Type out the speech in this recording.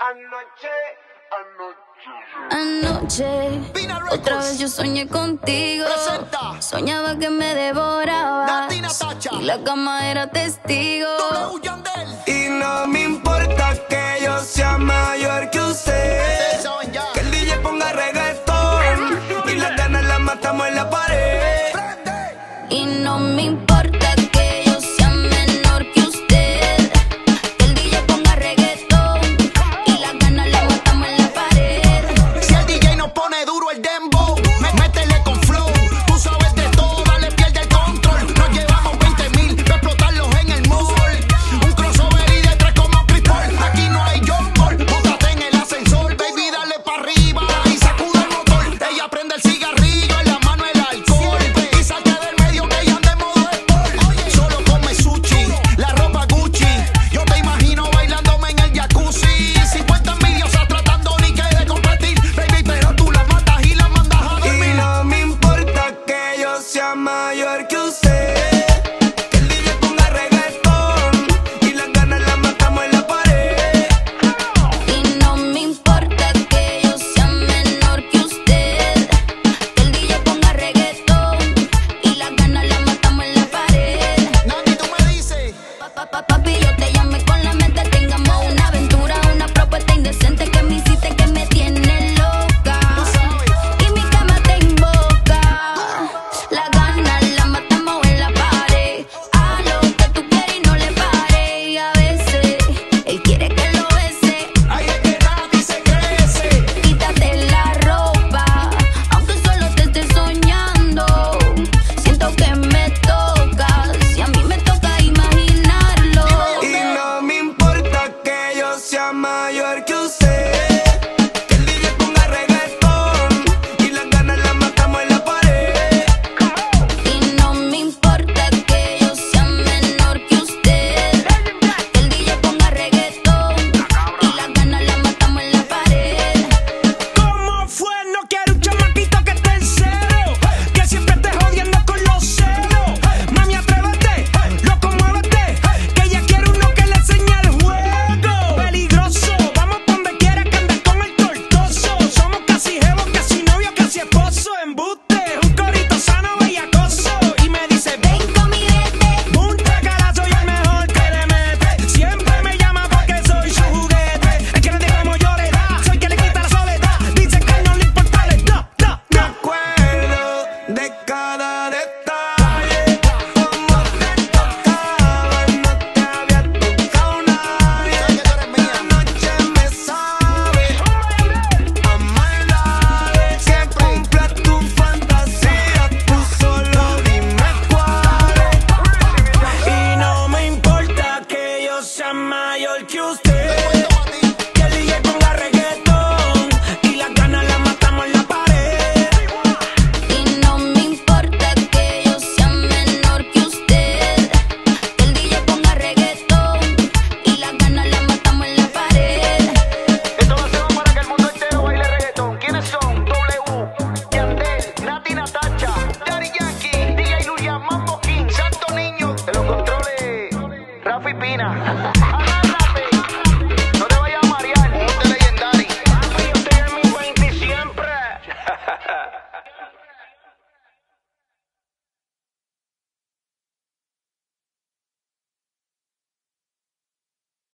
Anoche, otra vez yo soñé contigo. Soñaba que me devorabas y la cama era testigo. Y no me importa que yo sea mayor que usted, que el DJ ponga reggaetón y las ganas las matamos en la pared. Y no me importa que yo sea menor que usted, que el DJ ponga reggaetón y las ganas las matamos en la pared. Si el DJ nos pone duro el dembow, métele con flow. Tú sabes de todo, dale, pierde el control. Nos llevamos 20.000 para explotarlos en el mall. Un crossover y de tres como Chris Paul. Aquí no hay John Paul, móntate en el ascensor. Baby, dale pa' arriba y sacude el motor. Ella prende el cigarrillo, en la mano el alcohol. Y salte del medio que ella anda en modo sport. Solo come sushi, la ropa Gucci. Yo te imagino bailándome en el jacuzzi. 50.000 diosas tratando ni que de competir. Baby, pero tú la matas y la mandas a dormir. Y no me importa que yo sea mayor que usted, que el DJ ponga reggaetón y las ganas las matamos en la pared. Y no me importa que yo sea menor que usted, que el DJ ponga reggaetón y las ganas las matamos en la pared. Nati, tú me dices. Papi, yo te llamé con la mente, tengamos una aventura, una propuesta indecente que me hiciste, que me tiene loca. Y mi cama te invoca. La gana la matamos en la pared. A lo que tú quieres y no le pare. Y a veces él quiere que lo bese. Ay, es que Nati se crece. Quítate la ropa, aunque solo te esté soñando. Siento que me toca, si a mí me toca imaginarlo. Y no me importa que yo sea mayor que usted, que el DJ ponga reggaetón y las ganas las matamos en la pared. Y no me importa que yo sea menor que usted, que el DJ ponga reggaetón y las ganas las matamos en la pared. ¿Cómo fue? No quiero un chamaquito que esté en cero, que siempre esté jodiendo con los celos. Mami, atrévete, loco, muévete, que ella quiere uno que le enseñe el juego. Peligroso, vamos pa' donde quiera que andes con el tortoso. Somos casi jevos, casi novios, casi esposo. Embuste, un corito sano, bellacoso. Y me dice, Ven con mi vete, un tacala, soy el mejor que le mete. Siempre me llama porque soy su juguete. Es que no deja como yo le da, soy que le quita la soledad. Dice que no le importa la edad. Me acuerdo de cada detalle, cómo te tocaba, no te había tocado nadie. La noche me sabe a maldades, que cumpla tu fantasía, tú solo dime cuál es. Y no me importa que yo sea mayor que usted.